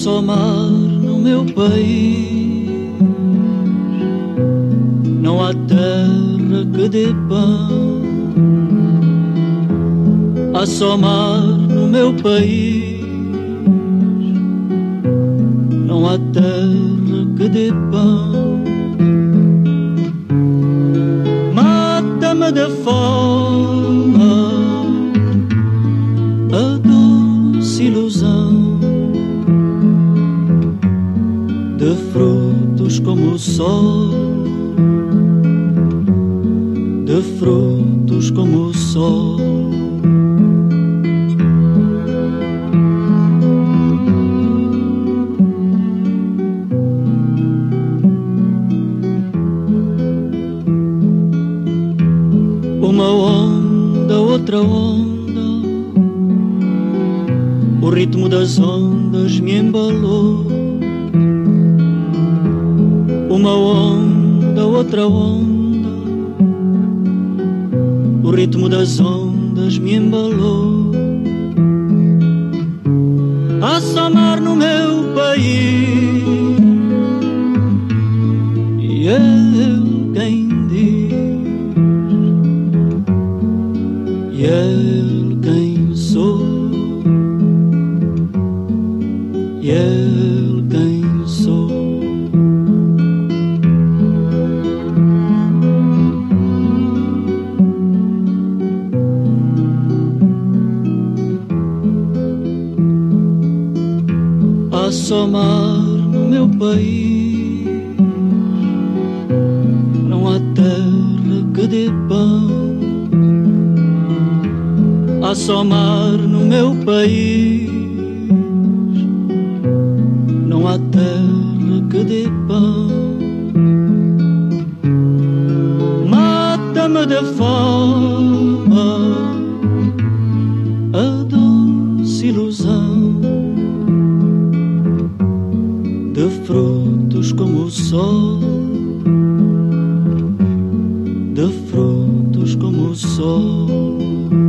só mar no meu país, não há terra que dê pão. Há só mar no meu país, não há terra que dê pão. Mata-me da fome a doce ilusão de frutos como o sol, de frutos como o sol. Uma onda, outra onda, o ritmo das ondas me embalou. Uma onda, outra onda, o ritmo das ondas me embalou. Há só mar no meu país, e eu quem diz, e ele quem sou, e ele quem sou. Há só mar no meu país, não há terra que dê pão. Há só mar no meu país, não há terra que dê pão. Mata-me da fome a doce ilusão de frutos como o sol, de frutos como o sol.